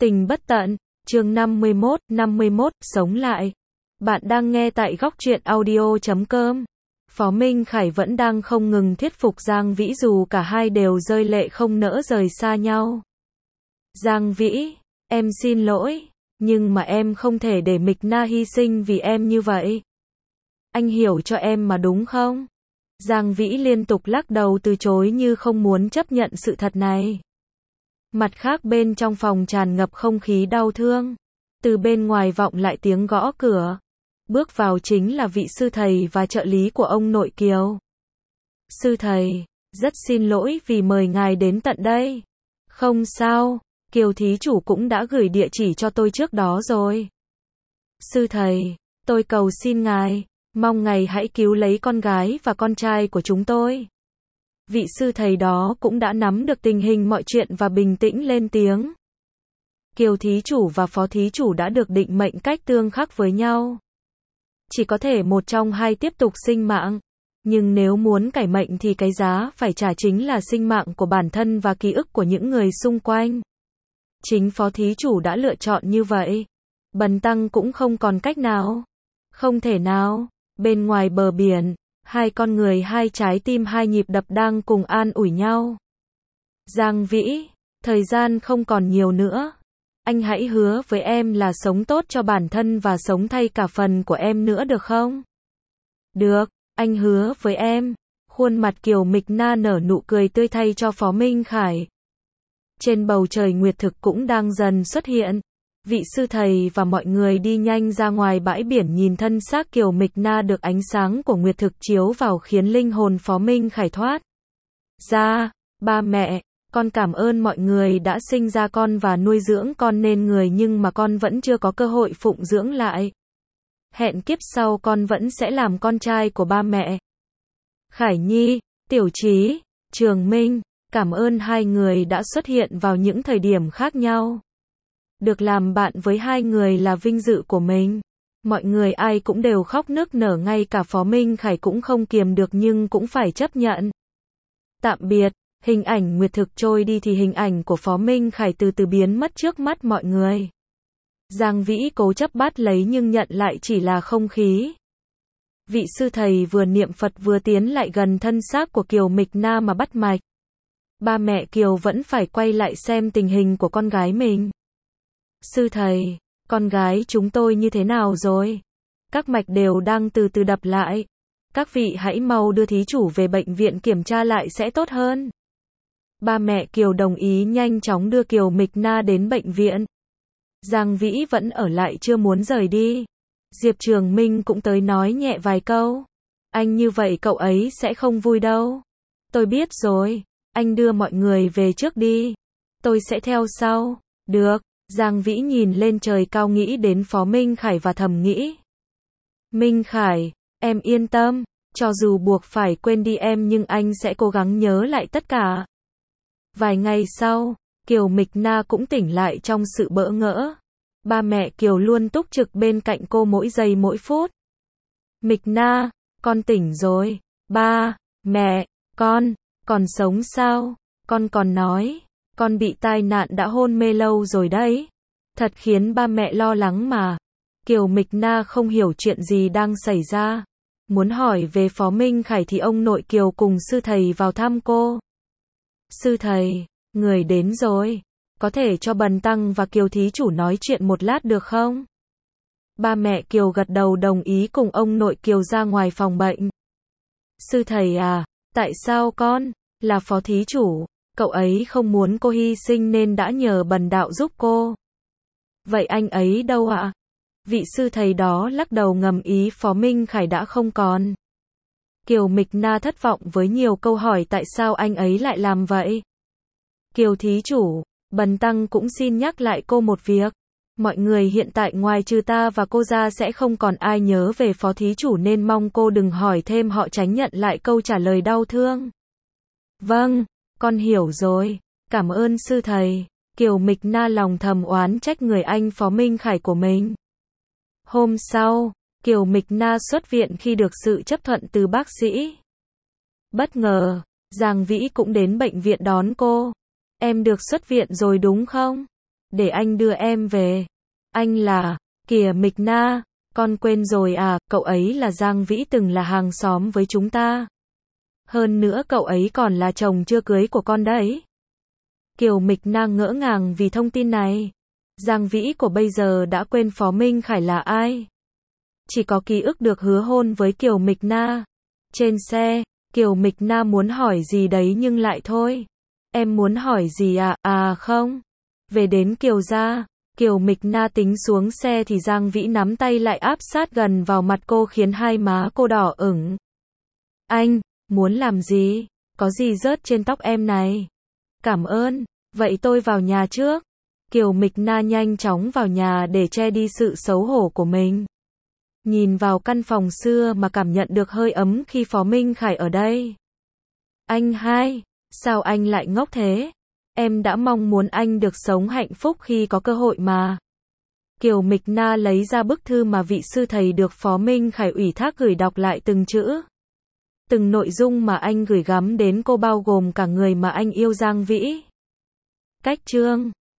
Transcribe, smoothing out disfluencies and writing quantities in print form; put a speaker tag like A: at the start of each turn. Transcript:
A: Tình bất tận, chương 51, sống lại. Bạn đang nghe tại góc truyện audio.com. Phó Minh Khải vẫn đang không ngừng thuyết phục Giang Vĩ dù cả hai đều rơi lệ không nỡ rời xa nhau. Giang Vĩ, em xin lỗi, nhưng mà em không thể để Mịch Na hy sinh vì em như vậy. Anh hiểu cho em mà đúng không? Giang Vĩ liên tục lắc đầu từ chối như không muốn chấp nhận sự thật này. Mặt khác bên trong phòng tràn ngập không khí đau thương. Từ bên ngoài vọng lại tiếng gõ cửa. Bước vào chính là vị sư thầy và trợ lý của ông nội Kiều. Sư thầy, rất xin lỗi vì mời ngài đến tận đây. Không sao, Kiều thí chủ cũng đã gửi địa chỉ cho tôi trước đó rồi. Sư thầy, tôi cầu xin ngài, mong ngài hãy cứu lấy con gái và con trai của chúng tôi. Vị sư thầy đó cũng đã nắm được tình hình mọi chuyện và bình tĩnh lên tiếng. Kiều thí chủ và phó thí chủ đã được định mệnh cách tương khắc với nhau. Chỉ có thể một trong hai tiếp tục sinh mạng. Nhưng nếu muốn cải mệnh thì cái giá phải trả chính là sinh mạng của bản thân và ký ức của những người xung quanh. Chính phó thí chủ đã lựa chọn như vậy. Bần tăng cũng không còn cách nào. Không thể nào. Bên ngoài bờ biển, hai con người, hai trái tim, hai nhịp đập đang cùng an ủi nhau. Giang Vĩ, thời gian không còn nhiều nữa. Anh hãy hứa với em là sống tốt cho bản thân và sống thay cả phần của em nữa được không? Được, anh hứa với em. Khuôn mặt Kiều Mịch Na nở nụ cười tươi thay cho Phó Minh Khải. Trên bầu trời nguyệt thực cũng đang dần xuất hiện. Vị sư thầy và mọi người đi nhanh ra ngoài bãi biển nhìn thân xác Kiều Mịch Na được ánh sáng của nguyệt thực chiếu vào khiến linh hồn Phó Minh Khải thoát ra. Ba mẹ, con cảm ơn mọi người đã sinh ra con và nuôi dưỡng con nên người nhưng mà con vẫn chưa có cơ hội phụng dưỡng lại. Hẹn kiếp sau con vẫn sẽ làm con trai của ba mẹ. Khải Nhi, Tiểu Trí, Trường Minh, cảm ơn hai người đã xuất hiện vào những thời điểm khác nhau. Được làm bạn với hai người là vinh dự của mình. Mọi người ai cũng đều khóc nức nở, ngay cả Phó Minh Khải cũng không kiềm được nhưng cũng phải chấp nhận. Tạm biệt, hình ảnh nguyệt thực trôi đi thì hình ảnh của Phó Minh Khải từ từ biến mất trước mắt mọi người. Giang Vĩ cố chấp bắt lấy nhưng nhận lại chỉ là không khí. Vị sư thầy vừa niệm Phật vừa tiến lại gần thân xác của Kiều Mịch Na mà bắt mạch. Ba mẹ Kiều vẫn phải quay lại xem tình hình của con gái mình. Sư thầy, con gái chúng tôi như thế nào rồi? Các mạch đều đang từ từ đập lại. Các vị hãy mau đưa thí chủ về bệnh viện kiểm tra lại sẽ tốt hơn. Ba mẹ Kiều đồng ý nhanh chóng đưa Kiều Mịch Na đến bệnh viện. Giang Vĩ vẫn ở lại chưa muốn rời đi. Diệp Trường Minh cũng tới nói nhẹ vài câu. Anh như vậy cậu ấy sẽ không vui đâu. Tôi biết rồi, anh đưa mọi người về trước đi. Tôi sẽ theo sau. Được. Giang Vĩ nhìn lên trời cao nghĩ đến Phó Minh Khải và thầm nghĩ. Minh Khải, em yên tâm, cho dù buộc phải quên đi em nhưng anh sẽ cố gắng nhớ lại tất cả. Vài ngày sau, Kiều Mịch Na cũng tỉnh lại trong sự bỡ ngỡ. Ba mẹ Kiều luôn túc trực bên cạnh cô mỗi giây mỗi phút. Mịch Na, con tỉnh rồi. Ba, mẹ, con, còn sống sao? Con còn nói. Con bị tai nạn đã hôn mê lâu rồi đấy. Thật khiến ba mẹ lo lắng mà. Kiều Mịch Na không hiểu chuyện gì đang xảy ra. Muốn hỏi về Phó Minh Khải thì ông nội Kiều cùng sư thầy vào thăm cô. Sư thầy, người đến rồi. Có thể cho bần tăng và Kiều thí chủ nói chuyện một lát được không? Ba mẹ Kiều gật đầu đồng ý cùng ông nội Kiều ra ngoài phòng bệnh. Sư thầy à, tại sao con, là phó thí chủ? Cậu ấy không muốn cô hy sinh nên đã nhờ bần đạo giúp cô. Vậy anh ấy đâu ạ? Vị sư thầy đó lắc đầu ngầm ý Phó Minh Khải đã không còn. Kiều Mịch Na thất vọng với nhiều câu hỏi tại sao anh ấy lại làm vậy. Kiều thí chủ, bần tăng cũng xin nhắc lại cô một việc. Mọi người hiện tại ngoài trừ ta và cô ra sẽ không còn ai nhớ về phó thí chủ nên mong cô đừng hỏi thêm họ tránh nhận lại câu trả lời đau thương. Vâng. Con hiểu rồi, cảm ơn sư thầy. Kiều Mịch Na lòng thầm oán trách người anh Phó Minh Khải của mình. Hôm sau, Kiều Mịch Na xuất viện khi được sự chấp thuận từ bác sĩ. Bất ngờ, Giang Vĩ cũng đến bệnh viện đón cô. Em được xuất viện rồi đúng không? để anh đưa em về. Anh là, kìa Mịch Na, con quên rồi à, cậu ấy là Giang Vĩ từng là hàng xóm với chúng ta. Hơn nữa cậu ấy còn là chồng chưa cưới của con đấy. Kiều Mịch Na ngỡ ngàng vì thông tin này. Giang Vĩ của bây giờ đã quên Phó Minh Khải là ai. Chỉ có ký ức được hứa hôn với Kiều Mịch Na. Trên xe, Kiều Mịch Na muốn hỏi gì đấy nhưng lại thôi. Em muốn hỏi gì à? À không. Về đến Kiều gia, Kiều Mịch Na tính xuống xe thì Giang Vĩ nắm tay lại áp sát gần vào mặt cô khiến hai má cô đỏ ửng. Anh, muốn làm gì? Có gì rớt trên tóc em này? Cảm ơn, vậy tôi vào nhà trước. Kiều Mịch Na nhanh chóng vào nhà để che đi sự xấu hổ của mình. Nhìn vào căn phòng xưa mà cảm nhận được hơi ấm khi Phó Minh Khải ở đây. Anh hai, sao anh lại ngốc thế? Em đã mong muốn anh được sống hạnh phúc khi có cơ hội mà. Kiều Mịch Na lấy ra bức thư mà vị sư thầy được Phó Minh Khải ủy thác gửi đọc lại từng chữ. Từng nội dung mà anh gửi gắm đến cô bao gồm cả người mà anh yêu Giang Vĩ. Cách chương